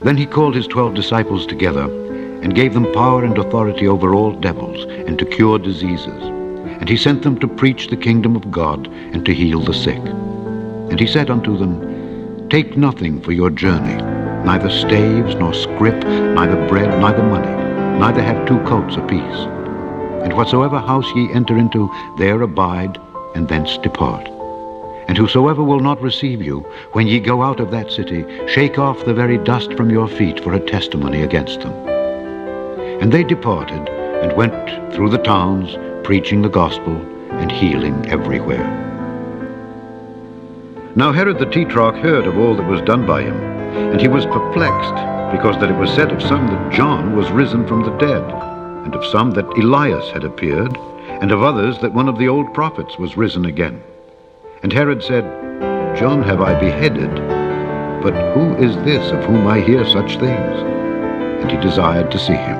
Then he called his 12 disciples together and gave them power and authority over all devils and to cure diseases. And he sent them to preach the kingdom of God and to heal the sick. And he said unto them, Take nothing for your journey, neither staves, nor scrip, neither bread, neither money, neither have 2 coats apiece. And whatsoever house ye enter into, there abide, and thence depart. And whosoever will not receive you, when ye go out of that city, shake off the very dust from your feet for a testimony against them. And they departed, and went through the towns, preaching the gospel, and healing everywhere. Now Herod the Tetrarch heard of all that was done by him, and he was perplexed, because that it was said of some that John was risen from the dead, and of some that Elias had appeared, and of others that one of the old prophets was risen again. And Herod said, John have I beheaded, but who is this of whom I hear such things? And he desired to see him.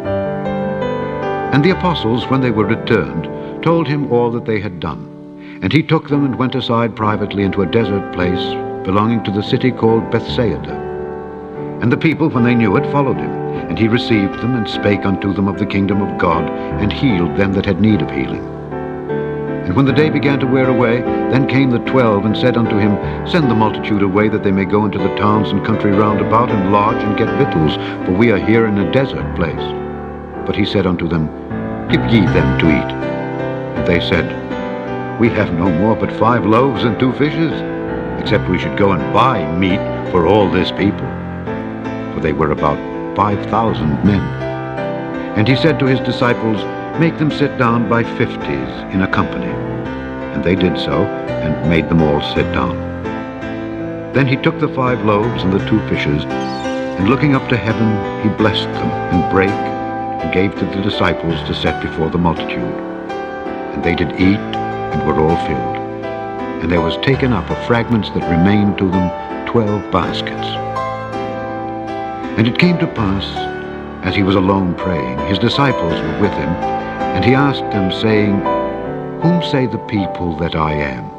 And the apostles, when they were returned, told him all that they had done. And he took them and went aside privately into a desert place belonging to the city called Bethsaida. And the people, when they knew it, followed him. And he received them, and spake unto them of the kingdom of God, and healed them that had need of healing. And when the day began to wear away, then came the 12, and said unto him, Send the multitude away, that they may go into the towns and country round about, and lodge, and get victuals, for we are here in a desert place. But he said unto them, Give ye them to eat. And they said, We have no more but 5 loaves and 2 fishes, except we should go and buy meat for all this people. For they were about 5,000 men. And he said to his disciples, Make them sit down by 50s in a company. And they did so, and made them all sit down. Then he took the 5 loaves and the 2 fishes, and looking up to heaven, he blessed them, and brake, and gave to the disciples to set before the multitude. And they did eat, and were all filled. And there was taken up of fragments that remained to them 12 baskets. And it came to pass, as he was alone praying, his disciples were with him, and he asked them, saying, Whom say the people that I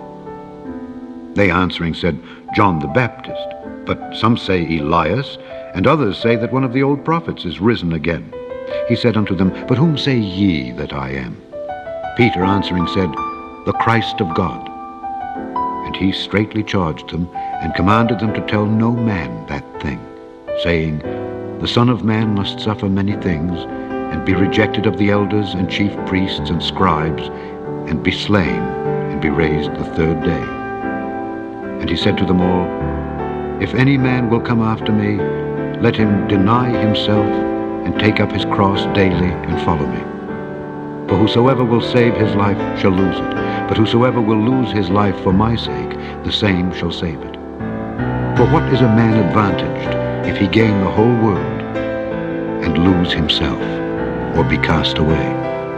am? They answering said, John the Baptist, but some say Elias, and others say that one of the old prophets is risen again. He said unto them, But whom say ye that I am? Peter answering said, The Christ of God. And he straitly charged them, and commanded them to tell no man that thing, saying, The Son of Man must suffer many things, and be rejected of the elders and chief priests and scribes, and be slain, and be raised the 3rd day. And he said to them all, If any man will come after me, let him deny himself, and take up his cross daily, and follow me. For whosoever will save his life shall lose it, but whosoever will lose his life for my sake, the same shall save it. For what is a man advantaged, if he gain the whole world, and lose himself, or be cast away?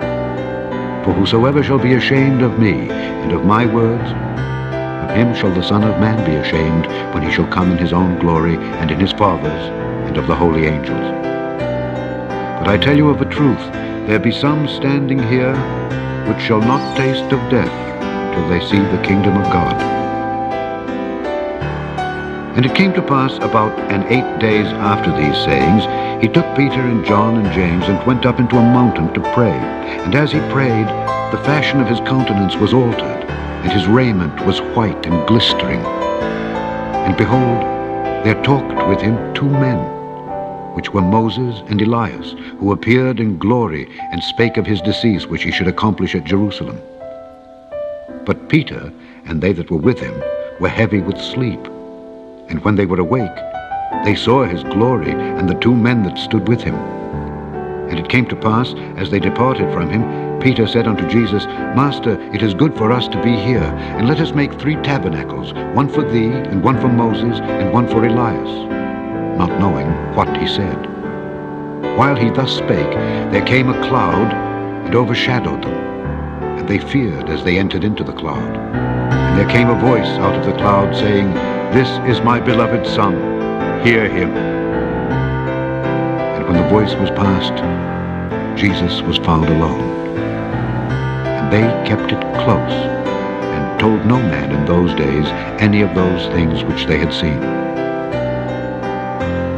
For whosoever shall be ashamed of me, and of my words, of him shall the Son of Man be ashamed, when he shall come in his own glory, and in his Father's, and of the holy angels. But I tell you of a truth, there be some standing here, which shall not taste of death, till they see the kingdom of God. And it came to pass about 8 days after these sayings, he took Peter and John and James, and went up into a mountain to pray. And as he prayed, the fashion of his countenance was altered, and his raiment was white and glistering. And behold, there talked with him 2 men, which were Moses and Elias, who appeared in glory, and spake of his decease which he should accomplish at Jerusalem. But Peter and they that were with him were heavy with sleep. And when they were awake, they saw his glory, and the 2 men that stood with him. And it came to pass, as they departed from him, Peter said unto Jesus, Master, it is good for us to be here, and let us make 3 tabernacles, one for thee, and one for Moses, and one for Elias, not knowing what he said. While he thus spake, there came a cloud, and overshadowed them. And they feared as they entered into the cloud. And there came a voice out of the cloud, saying, This is my beloved Son, hear him. And when the voice was past, Jesus was found alone. And they kept it close, and told no man in those days any of those things which they had seen.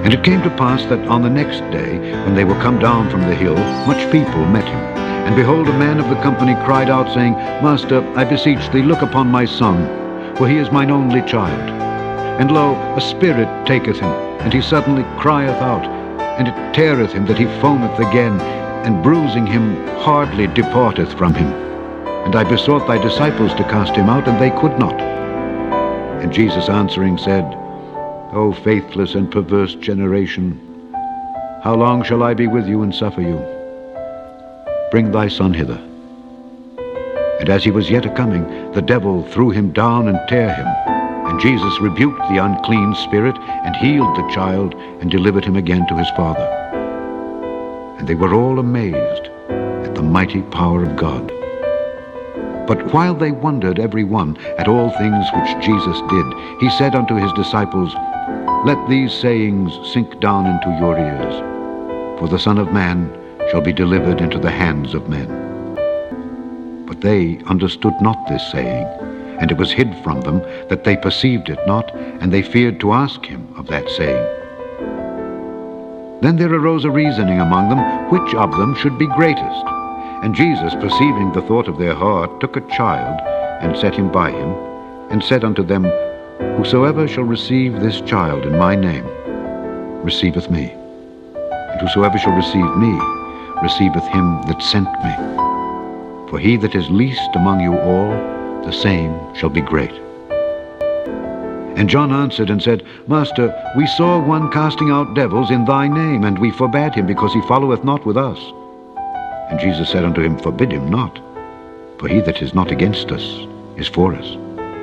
And it came to pass that on the next day, when they were come down from the hill, much people met him. And behold, a man of the company cried out, saying, Master, I beseech thee, look upon my son, for he is mine only child. And lo, a spirit taketh him, and he suddenly crieth out, and it teareth him that he foameth again, and bruising him hardly departeth from him. And I besought thy disciples to cast him out, and they could not. And Jesus answering said, O faithless and perverse generation, how long shall I be with you and suffer you? Bring thy son hither. And as he was yet a-coming, the devil threw him down and tare him. And Jesus rebuked the unclean spirit, and healed the child, and delivered him again to his father. And they were all amazed at the mighty power of God. But while they wondered every one at all things which Jesus did, he said unto his disciples, Let these sayings sink down into your ears, for the Son of Man shall be delivered into the hands of men. But they understood not this saying, and it was hid from them, that they perceived it not, and they feared to ask him of that saying. Then there arose a reasoning among them, which of them should be greatest. And Jesus, perceiving the thought of their heart, took a child, and set him by him, and said unto them, Whosoever shall receive this child in my name, receiveth me. And whosoever shall receive me, receiveth him that sent me. For he that is least among you all, the same shall be great. And John answered and said, Master, we saw one casting out devils in thy name, and we forbade him, because he followeth not with us. And Jesus said unto him, Forbid him not, for he that is not against us is for us.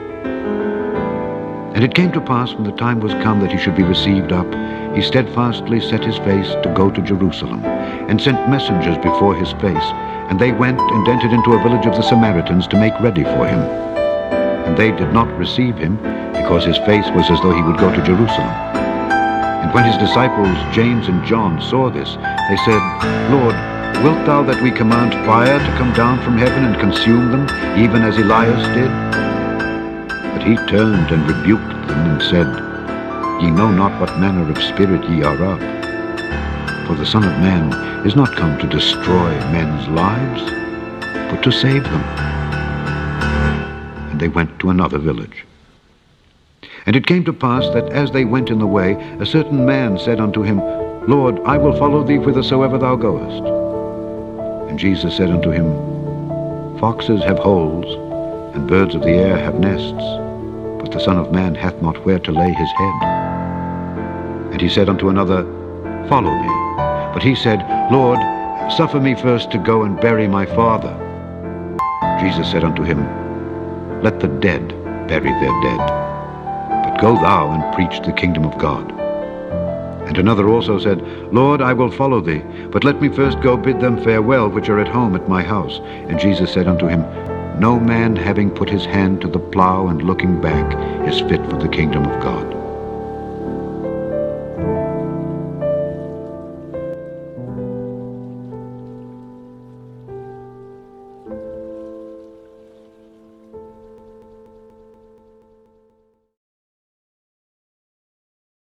And it came to pass, when the time was come that he should be received up, he steadfastly set his face to go to Jerusalem, and sent messengers before his face. And they went and entered into a village of the Samaritans to make ready for him. And they did not receive him, because his face was as though he would go to Jerusalem. And when his disciples James and John saw this, they said, Lord, wilt thou that we command fire to come down from heaven and consume them, even as Elias did? But he turned and rebuked them, and said, Ye know not what manner of spirit ye are of. For the Son of Man is not come to destroy men's lives, but to save them. And they went to another village. And it came to pass that as they went in the way, a certain man said unto him, Lord, I will follow thee whithersoever thou goest. And Jesus said unto him, Foxes have holes, and birds of the air have nests, but the Son of Man hath not where to lay his head. And he said unto another, Follow me. But he said, Lord, suffer me first to go and bury my father. Jesus said unto him, Let the dead bury their dead, but go thou and preach the kingdom of God. And another also said, Lord, I will follow thee, but let me first go bid them farewell which are at home at my house. And Jesus said unto him, No man having put his hand to the plough and looking back is fit for the kingdom of God.